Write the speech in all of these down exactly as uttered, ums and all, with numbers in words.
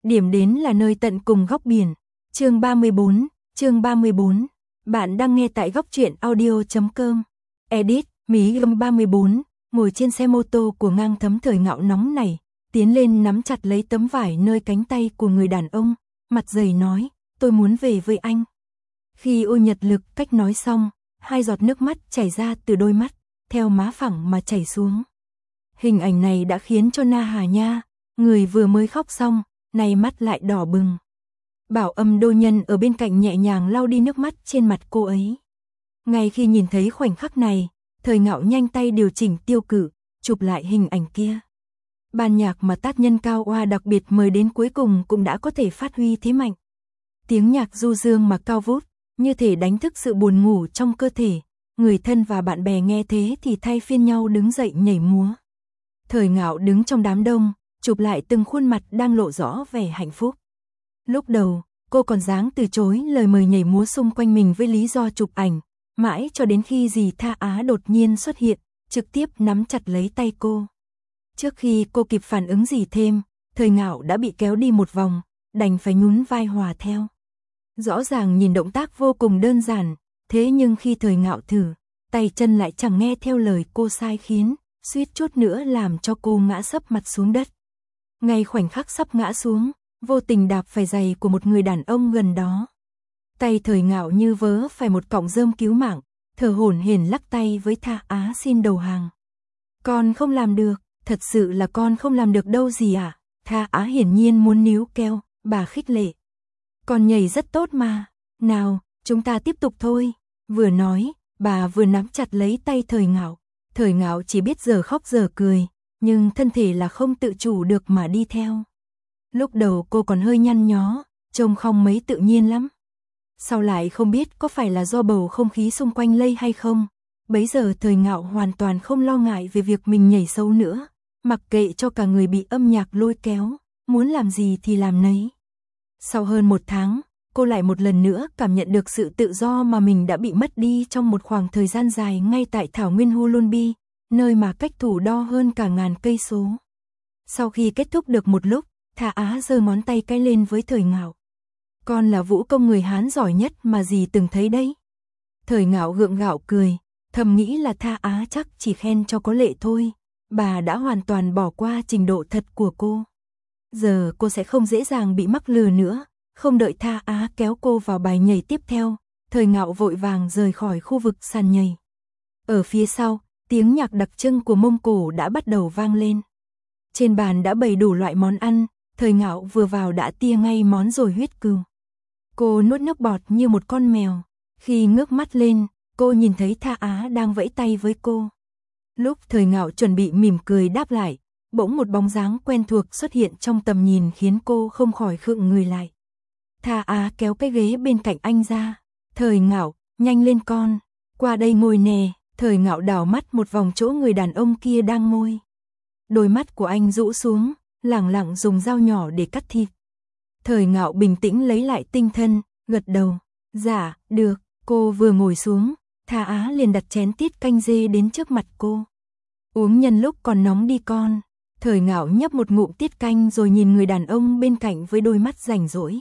điểm đến là nơi tận cùng góc biển. Chương ba mươi bốn, chương ba mươi bốn. Bạn đang nghe tại góc truyện audio chấm com. Edit, Mí Gâm ba mươi bốn, ngồi trên xe mô tô của Ngang Thấm Thời Ngạo nóng này, tiến lên nắm chặt lấy tấm vải nơi cánh tay của người đàn ông, mặt dày nói, tôi muốn về với anh. Khi Ôi Nhật Lực cách nói xong, hai giọt nước mắt chảy ra từ đôi mắt, theo má phẳng mà chảy xuống. Hình ảnh này đã khiến cho Na Hà Nha, người vừa mới khóc xong, nay mắt lại đỏ bừng. Bảo Âm Đô Nhân ở bên cạnh nhẹ nhàng lau đi nước mắt trên mặt cô ấy. Ngay khi nhìn thấy khoảnh khắc này, Thời Ngạo nhanh tay điều chỉnh tiêu cự, chụp lại hình ảnh kia. Ban nhạc mà tác nhân Cao Oa đặc biệt mời đến cuối cùng cũng đã có thể phát huy thế mạnh. Tiếng nhạc du dương mà cao vút, như thể đánh thức sự buồn ngủ trong cơ thể. Người thân và bạn bè nghe thế thì thay phiên nhau đứng dậy nhảy múa. Thời Ngạo đứng trong đám đông, chụp lại từng khuôn mặt đang lộ rõ vẻ hạnh phúc. Lúc đầu, cô còn dáng từ chối lời mời nhảy múa xung quanh mình với lý do chụp ảnh, mãi cho đến khi dì Tha Á đột nhiên xuất hiện, trực tiếp nắm chặt lấy tay cô. Trước khi cô kịp phản ứng gì thêm, Thời Ngạo đã bị kéo đi một vòng, đành phải nhún vai hòa theo. Rõ ràng nhìn động tác vô cùng đơn giản, thế nhưng khi Thời Ngạo thử, tay chân lại chẳng nghe theo lời cô sai khiến, suýt chút nữa làm cho cô ngã sấp mặt xuống đất. Ngay khoảnh khắc sắp ngã xuống, vô tình đạp phải giày của một người đàn ông gần đó. Tay Thời Ngạo như vớ phải một cọng rơm cứu mạng, thở hổn hển lắc tay với Tha Á xin đầu hàng. Con không làm được, thật sự là con không làm được đâu gì ạ. À? Tha Á hiển nhiên muốn níu kéo, bà khích lệ. Con nhảy rất tốt mà, nào, chúng ta tiếp tục thôi. Vừa nói, bà vừa nắm chặt lấy tay Thời Ngạo. Thời Ngạo chỉ biết giờ khóc giờ cười, nhưng thân thể là không tự chủ được mà đi theo. Lúc đầu cô còn hơi nhăn nhó, trông không mấy tự nhiên lắm. Sau lại không biết có phải là do bầu không khí xung quanh lây hay không. Bấy giờ Thời Ngạo hoàn toàn không lo ngại về việc mình nhảy xấu nữa, mặc kệ cho cả người bị âm nhạc lôi kéo, muốn làm gì thì làm nấy. Sau hơn một tháng, cô lại một lần nữa cảm nhận được sự tự do mà mình đã bị mất đi trong một khoảng thời gian dài ngay tại thảo nguyên Hulunbi, nơi mà cách thủ đo hơn cả ngàn cây số. Sau khi kết thúc được một lúc, Tha Á giơ ngón tay cái lên với Thời Ngạo. Con là vũ công người Hán giỏi nhất mà dì từng thấy đấy. Thời Ngạo gượng gạo cười, thầm nghĩ là Tha Á chắc chỉ khen cho có lệ thôi. Bà đã hoàn toàn bỏ qua trình độ thật của cô. Giờ cô sẽ không dễ dàng bị mắc lừa nữa. Không đợi Tha Á kéo cô vào bài nhảy tiếp theo, Thời Ngạo vội vàng rời khỏi khu vực sàn nhảy. Ở phía sau, tiếng nhạc đặc trưng của Mông Cổ đã bắt đầu vang lên. Trên bàn đã bày đủ loại món ăn, Thời Ngạo vừa vào đã tia ngay món dồi huyết cừu. Cô nuốt nước bọt như một con mèo. Khi ngước mắt lên, cô nhìn thấy Tha Á đang vẫy tay với cô. Lúc Thời Ngạo chuẩn bị mỉm cười đáp lại, bỗng một bóng dáng quen thuộc xuất hiện trong tầm nhìn khiến cô không khỏi khựng người lại. Tha Á kéo cái ghế bên cạnh anh ra. Thời Ngạo, nhanh lên con, qua đây ngồi nè. Thời Ngạo đảo mắt một vòng chỗ người đàn ông kia đang ngồi. Đôi mắt của anh rũ xuống, lẳng lặng dùng dao nhỏ để cắt thịt. Thời Ngạo bình tĩnh lấy lại tinh thần, gật đầu. Dạ, được. Cô vừa ngồi xuống, Tha Á liền đặt chén tiết canh dê đến trước mặt cô. Uống nhân lúc còn nóng đi con. Thời Ngạo nhấp một ngụm tiết canh rồi nhìn người đàn ông bên cạnh với đôi mắt rảnh rỗi.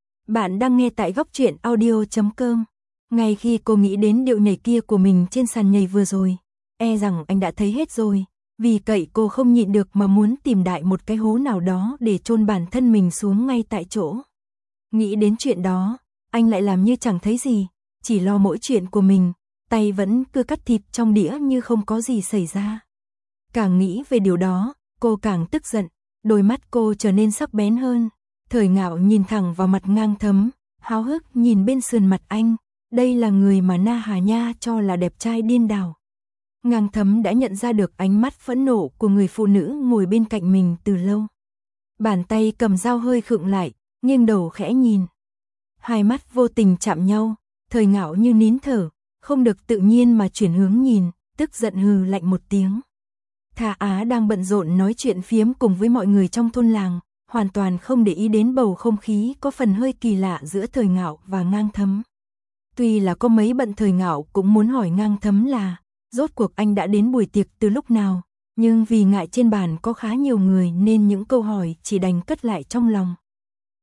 Bạn đang nghe tại góc truyện audio chấm com. Ngay khi cô nghĩ đến điệu nhảy kia của mình trên sàn nhảy vừa rồi, e rằng anh đã thấy hết rồi. Vì cậy cô không nhịn được mà muốn tìm đại một cái hố nào đó để chôn bản thân mình xuống ngay tại chỗ. Nghĩ đến chuyện đó, anh lại làm như chẳng thấy gì, chỉ lo mỗi chuyện của mình, tay vẫn cứ cắt thịt trong đĩa như không có gì xảy ra. Càng nghĩ về điều đó, cô càng tức giận, đôi mắt cô trở nên sắc bén hơn. Thời Ngạo nhìn thẳng vào mặt Ngang Thấm, háo hức nhìn bên sườn mặt anh, đây là người mà Na Hà Nha cho là đẹp trai điên đảo. Ngang Thấm đã nhận ra được ánh mắt phẫn nộ của người phụ nữ ngồi bên cạnh mình từ lâu. Bàn tay cầm dao hơi khựng lại, nghiêng đầu khẽ nhìn. Hai mắt vô tình chạm nhau, Thời Ngạo như nín thở, không được tự nhiên mà chuyển hướng nhìn, tức giận hừ lạnh một tiếng. Tha Á đang bận rộn nói chuyện phiếm cùng với mọi người trong thôn làng, hoàn toàn không để ý đến bầu không khí có phần hơi kỳ lạ giữa Thời Ngạo và Ngang Thấm. Tuy là có mấy bận, Thời Ngạo cũng muốn hỏi Ngang Thấm là rốt cuộc anh đã đến buổi tiệc từ lúc nào, nhưng vì ngại trên bàn có khá nhiều người nên những câu hỏi chỉ đành cất lại trong lòng.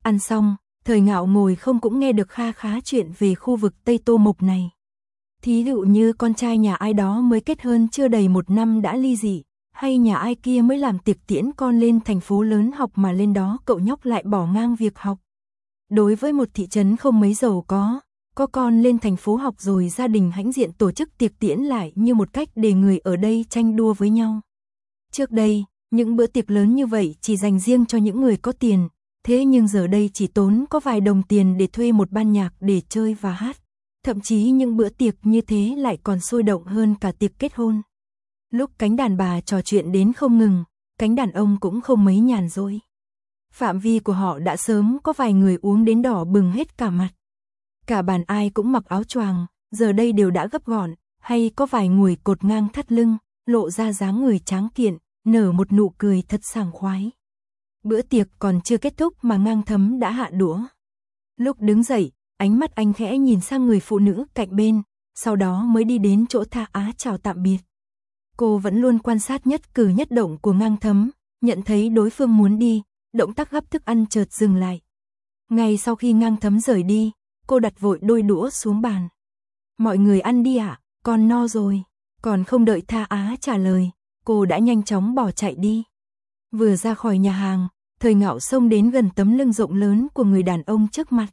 Ăn xong, Thời Ngạo ngồi không cũng nghe được kha khá chuyện về khu vực Tây Tô Mộc này. Thí dụ như con trai nhà ai đó mới kết hôn chưa đầy một năm đã ly dị, hay nhà ai kia mới làm tiệc tiễn con lên thành phố lớn học mà lên đó cậu nhóc lại bỏ ngang việc học. Đối với một thị trấn không mấy giàu có, có con lên thành phố học rồi gia đình hãnh diện tổ chức tiệc tiễn lại như một cách để người ở đây tranh đua với nhau. Trước đây, những bữa tiệc lớn như vậy chỉ dành riêng cho những người có tiền, thế nhưng giờ đây chỉ tốn có vài đồng tiền để thuê một ban nhạc để chơi và hát. Thậm chí những bữa tiệc như thế lại còn sôi động hơn cả tiệc kết hôn. Lúc cánh đàn bà trò chuyện đến không ngừng, cánh đàn ông cũng không mấy nhàn rỗi. Phạm vi của họ đã sớm có vài người uống đến đỏ bừng hết cả mặt. Cả bàn ai cũng mặc áo choàng, giờ đây đều đã gấp gọn, hay có vài người cột ngang thắt lưng, lộ ra dáng người tráng kiện, nở một nụ cười thật sảng khoái. Bữa tiệc còn chưa kết thúc mà Ngang Thấm đã hạ đũa. Lúc đứng dậy, ánh mắt anh khẽ nhìn sang người phụ nữ cạnh bên, sau đó mới đi đến chỗ Tha Á chào tạm biệt. Cô vẫn luôn quan sát nhất cử nhất động của Ngang Thấm, nhận thấy đối phương muốn đi, động tác gắp thức ăn chợt dừng lại. Ngay sau khi Ngang Thấm rời đi, cô đặt vội đôi đũa xuống bàn. Mọi người ăn đi ạ, à, con no rồi. Còn không đợi Tha Á trả lời, cô đã nhanh chóng bỏ chạy đi. Vừa ra khỏi nhà hàng, Thời Ngạo xông đến gần tấm lưng rộng lớn của người đàn ông trước mặt.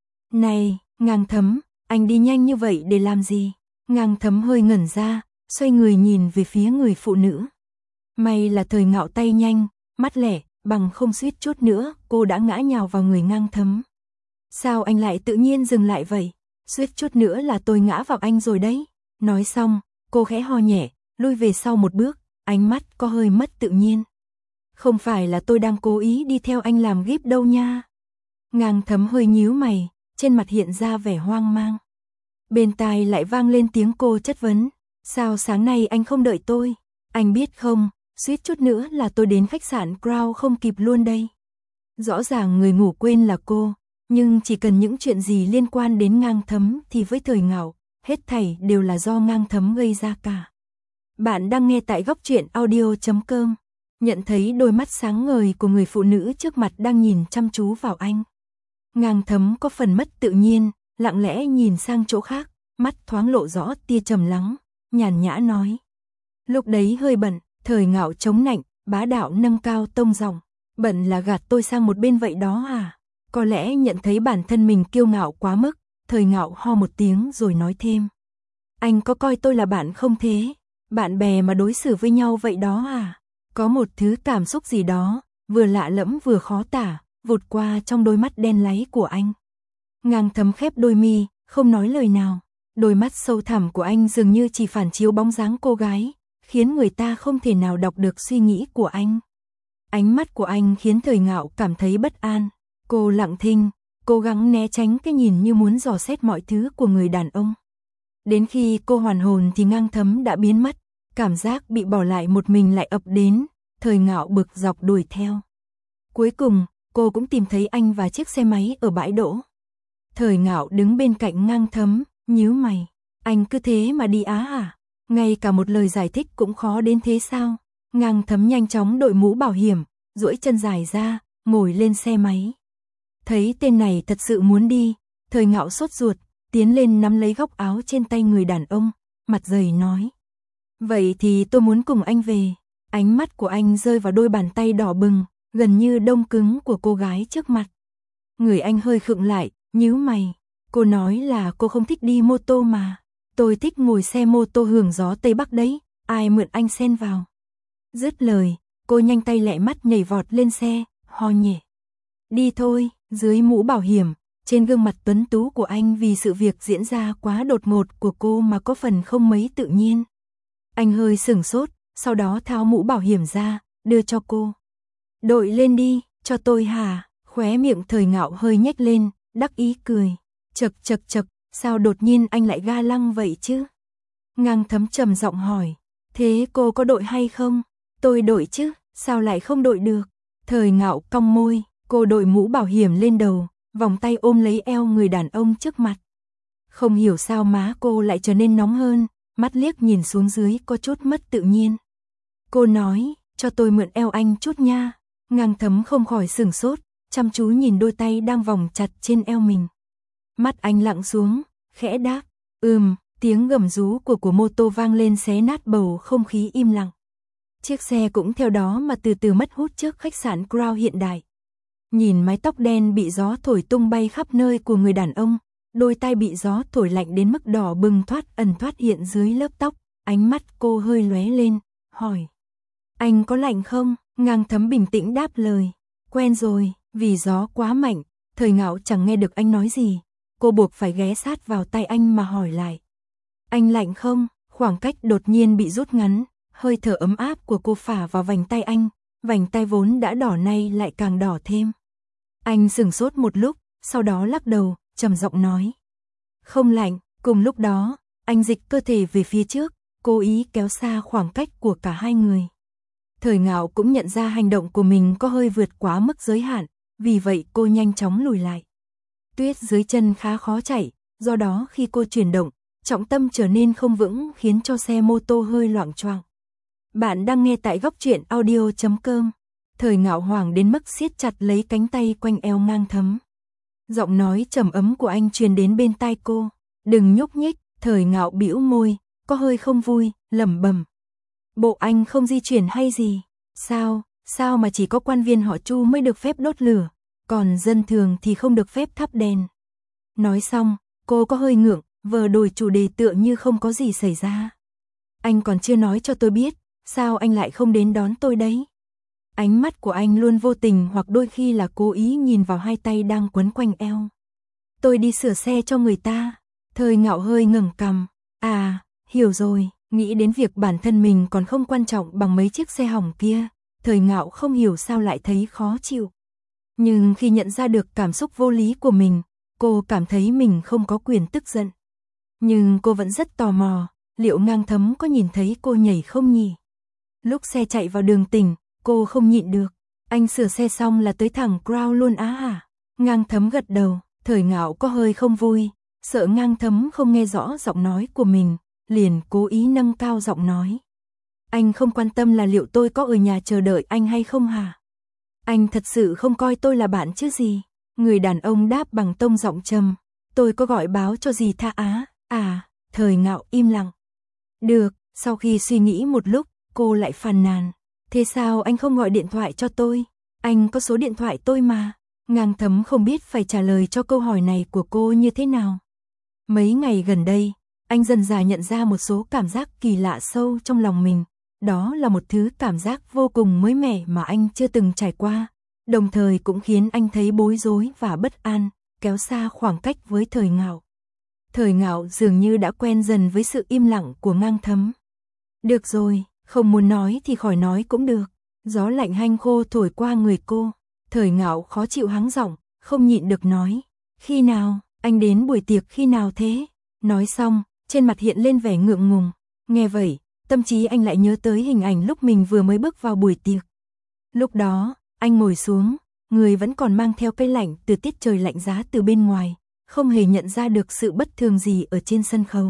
Này, Ngang Thấm, anh đi nhanh như vậy để làm gì? Ngang Thấm hơi ngẩn ra, xoay người nhìn về phía người phụ nữ. May là Thời Ngạo tay nhanh, mắt lẻ, bằng không suýt chút nữa, cô đã ngã nhào vào người Ngang Thấm. Sao anh lại tự nhiên dừng lại vậy? Suýt chút nữa là tôi ngã vào anh rồi đấy. Nói xong, cô khẽ ho nhẹ, lui về sau một bước, ánh mắt có hơi mất tự nhiên. Không phải là tôi đang cố ý đi theo anh làm gíp đâu nha. Ngang Thấm hơi nhíu mày, trên mặt hiện ra vẻ hoang mang. Bên tai lại vang lên tiếng cô chất vấn. Sao sáng nay anh không đợi tôi? Anh biết không, suýt chút nữa là tôi đến khách sạn Crown không kịp luôn đây. Rõ ràng người ngủ quên là cô, nhưng chỉ cần những chuyện gì liên quan đến Ngang Thấm thì với Thời Ngạo, hết thảy đều là do Ngang Thấm gây ra cả. Bạn đang nghe tại góc truyện audio chấm com. Nhận thấy đôi mắt sáng ngời của người phụ nữ trước mặt đang nhìn chăm chú vào anh. Ngang Thấm có phần mất tự nhiên, lặng lẽ nhìn sang chỗ khác, mắt thoáng lộ rõ tia trầm lắng, nhàn nhã nói. Lúc đấy hơi bận, Thời Ngạo chống nạnh, bá đạo nâng cao tông giọng. Bận là gạt tôi sang một bên vậy đó à? Có lẽ nhận thấy bản thân mình kiêu ngạo quá mức, Thời Ngạo ho một tiếng rồi nói thêm. Anh có coi tôi là bạn không thế? Bạn bè mà đối xử với nhau vậy đó à? Có một thứ cảm xúc gì đó, vừa lạ lẫm vừa khó tả, vụt qua trong đôi mắt đen láy của anh. Ngang Thấm khép đôi mi, không nói lời nào. Đôi mắt sâu thẳm của anh dường như chỉ phản chiếu bóng dáng cô gái, khiến người ta không thể nào đọc được suy nghĩ của anh. Ánh mắt của anh khiến Thời Ngạo cảm thấy bất an. Cô lặng thinh, cố gắng né tránh cái nhìn như muốn dò xét mọi thứ của người đàn ông. Đến khi cô hoàn hồn thì Ngang Thấm đã biến mất, cảm giác bị bỏ lại một mình lại ập đến, Thời Ngạo bực dọc đuổi theo. Cuối cùng, cô cũng tìm thấy anh và chiếc xe máy ở bãi đỗ. Thời Ngạo đứng bên cạnh Ngang Thấm, nhíu mày. Anh cứ thế mà đi á à? Ngay cả một lời giải thích cũng khó đến thế sao? Ngang Thấm nhanh chóng đội mũ bảo hiểm, duỗi chân dài ra, ngồi lên xe máy. Thấy tên này thật sự muốn đi, Thời Ngạo sốt ruột, tiến lên nắm lấy góc áo trên tay người đàn ông, mặt dày nói. Vậy thì tôi muốn cùng anh về. Ánh mắt của anh rơi vào đôi bàn tay đỏ bừng, gần như đông cứng của cô gái trước mặt. Người anh hơi khựng lại, nhíu mày. Cô nói là cô không thích đi mô tô mà. Tôi thích ngồi xe mô tô hưởng gió Tây Bắc đấy, ai mượn anh xen vào. Dứt lời, cô nhanh tay lẹ mắt nhảy vọt lên xe, ho nhẹ. Đi thôi, dưới mũ bảo hiểm, trên gương mặt tuấn tú của anh vì sự việc diễn ra quá đột ngột của cô mà có phần không mấy tự nhiên. Anh hơi sửng sốt, sau đó tháo mũ bảo hiểm ra, đưa cho cô. Đội lên đi, cho tôi hả? Khóe miệng Thời Ngạo hơi nhếch lên, đắc ý cười. Chật chật chật, sao đột nhiên anh lại ga lăng vậy chứ? Ngang Thấm trầm giọng hỏi. Thế cô có đội hay không? Tôi đội chứ, sao lại không đội được? Thời Ngạo cong môi, cô đội mũ bảo hiểm lên đầu, vòng tay ôm lấy eo người đàn ông trước mặt. Không hiểu sao má cô lại trở nên nóng hơn, mắt liếc nhìn xuống dưới có chút mất tự nhiên. Cô nói, cho tôi mượn eo anh chút nha. Ngang Thấm không khỏi sửng sốt, chăm chú nhìn đôi tay đang vòng chặt trên eo mình. Mắt anh lặng xuống, khẽ đáp, ừm, tiếng gầm rú của của mô tô vang lên xé nát bầu không khí im lặng. Chiếc xe cũng theo đó mà từ từ mất hút trước khách sạn Crown hiện đại. Nhìn mái tóc đen bị gió thổi tung bay khắp nơi của người đàn ông, đôi tai bị gió thổi lạnh đến mức đỏ bừng thoát ẩn thoát hiện dưới lớp tóc, ánh mắt cô hơi lóe lên, hỏi. Anh có lạnh không? Ngang Thấm bình tĩnh đáp lời. Quen rồi, vì gió quá mạnh, Thời Ngạo chẳng nghe được anh nói gì. Cô buộc phải ghé sát vào tay anh mà hỏi lại. Anh lạnh không? Khoảng cách đột nhiên bị rút ngắn, hơi thở ấm áp của cô phả vào vành tay anh, vành tay vốn đã đỏ nay lại càng đỏ thêm. Anh sửng sốt một lúc, sau đó lắc đầu, trầm giọng nói. Không lạnh. Cùng lúc đó, anh dịch cơ thể về phía trước, cố ý kéo xa khoảng cách của cả hai người. Thời Ngạo cũng nhận ra hành động của mình có hơi vượt quá mức giới hạn, vì vậy cô nhanh chóng lùi lại. Tuyết dưới chân khá khó chạy, do đó khi cô chuyển động, trọng tâm trở nên không vững khiến cho xe mô tô hơi loạng choạng. Bạn đang nghe tại góc truyện audio chấm com. Thời Ngạo hoảng đến mức siết chặt lấy cánh tay quanh eo Ngang Thấm. Giọng nói trầm ấm của anh truyền đến bên tai cô. Đừng nhúc nhích. Thời Ngạo bĩu môi, có hơi không vui, lẩm bẩm. Bộ anh không di chuyển hay gì? Sao, sao mà chỉ có quan viên họ Chu mới được phép đốt lửa, còn dân thường thì không được phép thắp đèn? Nói xong, cô có hơi ngượng, vờ đổi chủ đề tựa như không có gì xảy ra. Anh còn chưa nói cho tôi biết, sao anh lại không đến đón tôi đấy? Ánh mắt của anh luôn vô tình hoặc đôi khi là cố ý nhìn vào hai tay đang quấn quanh eo. Tôi đi sửa xe cho người ta. Thời Ngạo hơi ngẩng cằm. À, hiểu rồi, nghĩ đến việc bản thân mình còn không quan trọng bằng mấy chiếc xe hỏng kia, Thời Ngạo không hiểu sao lại thấy khó chịu. Nhưng khi nhận ra được cảm xúc vô lý của mình, cô cảm thấy mình không có quyền tức giận. Nhưng cô vẫn rất tò mò, liệu Ngang Thấm có nhìn thấy cô nhảy không nhỉ? Lúc xe chạy vào đường tỉnh, cô không nhịn được. Anh sửa xe xong là tới thẳng Crown luôn á hả? Ngang Thấm gật đầu, Thời Ngạo có hơi không vui. Sợ Ngang Thấm không nghe rõ giọng nói của mình, liền cố ý nâng cao giọng nói. Anh không quan tâm là liệu tôi có ở nhà chờ đợi anh hay không hả? Anh thật sự không coi tôi là bạn chứ gì? Người đàn ông đáp bằng tông giọng trầm. Tôi có gọi báo cho dì Tha Á. À, Thời Ngạo im lặng. Được, sau khi suy nghĩ một lúc, cô lại phàn nàn. Thế sao anh không gọi điện thoại cho tôi? Anh có số điện thoại tôi mà. Ngang Thấm không biết phải trả lời cho câu hỏi này của cô như thế nào. Mấy ngày gần đây, anh dần dà nhận ra một số cảm giác kỳ lạ sâu trong lòng mình. Đó là một thứ cảm giác vô cùng mới mẻ mà anh chưa từng trải qua, đồng thời cũng khiến anh thấy bối rối và bất an, kéo xa khoảng cách với Thời Ngạo. Thời Ngạo dường như đã quen dần với sự im lặng của Ngang Thấm. Được rồi, không muốn nói thì khỏi nói cũng được. Gió lạnh hanh khô thổi qua người cô. Thời Ngạo khó chịu hắng giọng, không nhịn được nói. Khi nào? Anh đến buổi tiệc khi nào thế? Nói xong, trên mặt hiện lên vẻ ngượng ngùng. Nghe vậy, tâm trí anh lại nhớ tới hình ảnh lúc mình vừa mới bước vào buổi tiệc. Lúc đó, anh ngồi xuống, người vẫn còn mang theo cái lạnh từ tiết trời lạnh giá từ bên ngoài, không hề nhận ra được sự bất thường gì ở trên sân khấu.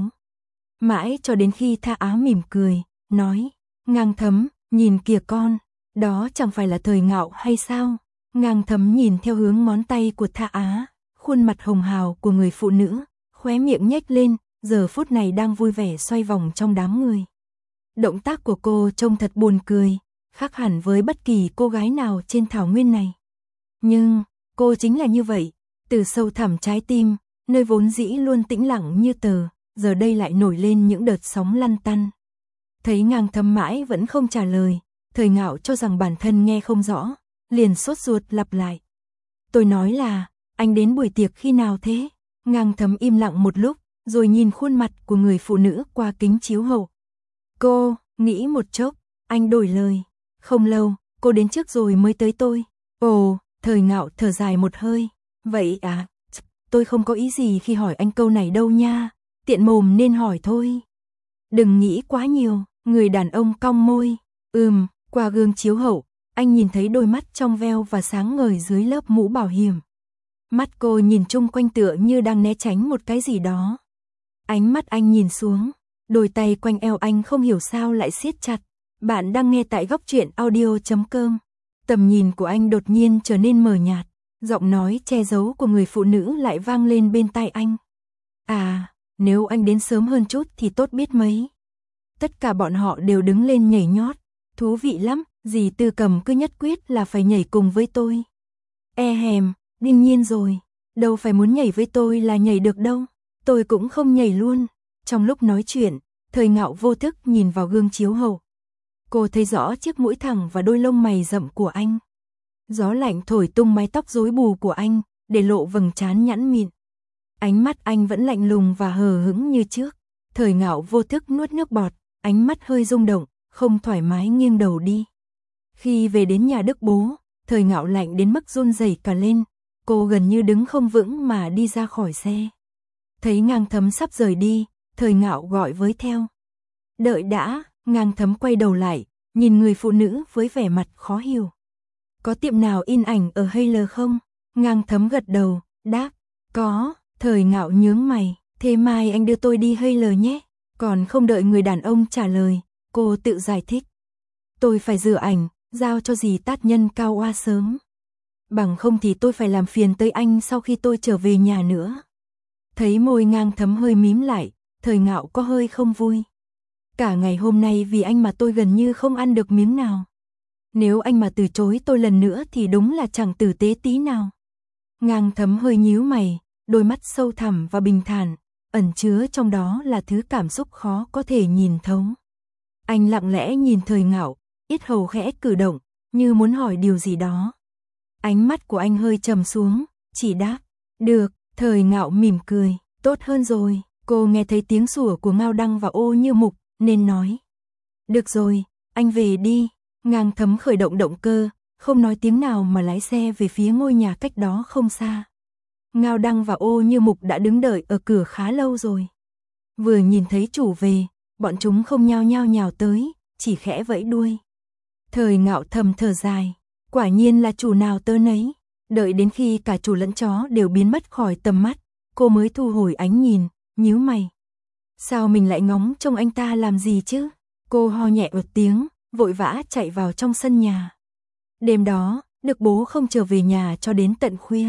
Mãi cho đến khi Tha Á mỉm cười, nói, Ngang Thấm, nhìn kìa con, đó chẳng phải là Thời Ngạo hay sao? Ngang Thấm nhìn theo hướng ngón tay của Tha Á. Khuôn mặt hồng hào của người phụ nữ, khóe miệng nhếch lên, giờ phút này đang vui vẻ xoay vòng trong đám người. Động tác của cô trông thật buồn cười, khác hẳn với bất kỳ cô gái nào trên thảo nguyên này. Nhưng, cô chính là như vậy, từ sâu thẳm trái tim, nơi vốn dĩ luôn tĩnh lặng như tờ, giờ đây lại nổi lên những đợt sóng lăn tăn. Thấy Ngang Thấm mãi vẫn không trả lời, Thời Ngạo cho rằng bản thân nghe không rõ, liền sốt ruột lặp lại. Tôi nói là, anh đến buổi tiệc khi nào thế? Ngang Thấm im lặng một lúc, rồi nhìn khuôn mặt của người phụ nữ qua kính chiếu hậu. Cô, nghĩ một chốc, anh đổi lời. Không lâu, cô đến trước rồi mới tới tôi. Ồ, Thời Ngạo thở dài một hơi. Vậy à, tôi không có ý gì khi hỏi anh câu này đâu nha. Tiện mồm nên hỏi thôi. Đừng nghĩ quá nhiều, người đàn ông cong môi. Ừm, qua gương chiếu hậu, anh nhìn thấy đôi mắt trong veo và sáng ngời dưới lớp mũ bảo hiểm. Mắt cô nhìn chung quanh tựa như đang né tránh một cái gì đó. Ánh mắt anh nhìn xuống, đôi tay quanh eo anh không hiểu sao lại siết chặt. Bạn đang nghe tại góc truyện audio chấm com. Tầm nhìn của anh đột nhiên trở nên mờ nhạt, Giọng nói che giấu của người phụ nữ lại vang lên bên tai anh. À, nếu anh đến sớm hơn chút thì tốt biết mấy. Tất cả bọn họ đều đứng lên nhảy nhót. Thú vị lắm, dì Tư Cầm cứ nhất quyết là phải nhảy cùng với tôi. E hèm, đương nhiên rồi. Đâu phải muốn nhảy với tôi là nhảy được đâu. Tôi cũng không nhảy luôn. Trong lúc nói chuyện, Thời Ngạo vô thức nhìn vào gương chiếu hậu. Cô thấy rõ chiếc mũi thẳng và đôi lông mày rậm của anh. Gió lạnh thổi tung mái tóc rối bù của anh, để lộ vầng trán nhẵn mịn. Ánh mắt anh vẫn lạnh lùng và hờ hững như trước. Thời Ngạo vô thức nuốt nước bọt, ánh mắt hơi rung động, không thoải mái nghiêng đầu đi. Khi về đến nhà Đức bố, Thời Ngạo lạnh đến mức run rẩy cả lên. Cô gần như đứng không vững mà đi ra khỏi xe. Thấy Ngang Thấm sắp rời đi, Thời Ngạo gọi với theo. Đợi đã, Ngang Thấm quay đầu lại, nhìn người phụ nữ với vẻ mặt khó hiểu. Có tiệm nào in ảnh ở Hay không? Ngang Thấm gật đầu, đáp, có. Thời Ngạo nhướng mày, thế mai anh đưa tôi đi Hay nhé. Còn không đợi người đàn ông trả lời, cô tự giải thích. Tôi phải rửa ảnh, giao cho dì Tát Nhân Cao Oa sớm. Bằng không thì tôi phải làm phiền tới anh sau khi tôi trở về nhà nữa. Thấy môi Ngang Thấm hơi mím lại, Thời Ngạo có hơi không vui. Cả ngày hôm nay vì anh mà tôi gần như không ăn được miếng nào. Nếu anh mà từ chối tôi lần nữa thì đúng là chẳng tử tế tí nào. Ngang Thấm hơi nhíu mày, đôi mắt sâu thẳm và bình thản, ẩn chứa trong đó là thứ cảm xúc khó có thể nhìn thấu. Anh lặng lẽ nhìn Thời Ngạo, yết hầu khẽ cử động, như muốn hỏi điều gì đó. Ánh mắt của anh hơi trầm xuống, chỉ đáp, được. Thời Ngạo mỉm cười, tốt hơn rồi. Cô nghe thấy tiếng sủa của Ngao Đăng và Ô Như Mục, nên nói. Được rồi, anh về đi. Ngang Thấm khởi động động cơ, không nói tiếng nào mà lái xe về phía ngôi nhà cách đó không xa. Ngao Đăng và Ô Như Mục đã đứng đợi ở cửa khá lâu rồi. Vừa nhìn thấy chủ về, bọn chúng không nhao nhao nhào tới, chỉ khẽ vẫy đuôi. Thời Ngạo thầm thở dài, quả nhiên là chủ nào tớ nấy. Đợi đến khi cả chủ lẫn chó đều biến mất khỏi tầm mắt, cô mới thu hồi ánh nhìn, nhíu mày. Sao mình lại ngóng trông anh ta làm gì chứ? Cô ho nhẹ một tiếng, vội vã chạy vào trong sân nhà. Đêm đó, Đức bố không trở về nhà cho đến tận khuya.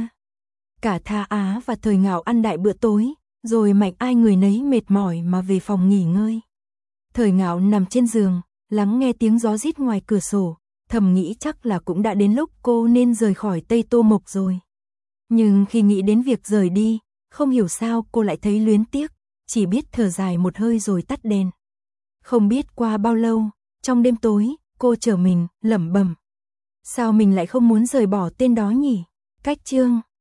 Cả Tha Á và Thời Ngạo ăn đại bữa tối, rồi mạnh ai người nấy mệt mỏi mà về phòng nghỉ ngơi. Thời Ngạo nằm trên giường, lắng nghe tiếng gió rít ngoài cửa sổ, thầm nghĩ chắc là cũng đã đến lúc cô nên rời khỏi Tây Tô Mộc rồi. Nhưng khi nghĩ đến việc rời đi, không hiểu sao cô lại thấy luyến tiếc, chỉ biết thở dài một hơi rồi tắt đèn. Không biết qua bao lâu, trong đêm tối, cô trở mình, lẩm bẩm. Sao mình lại không muốn rời bỏ tên đó nhỉ? Cách chương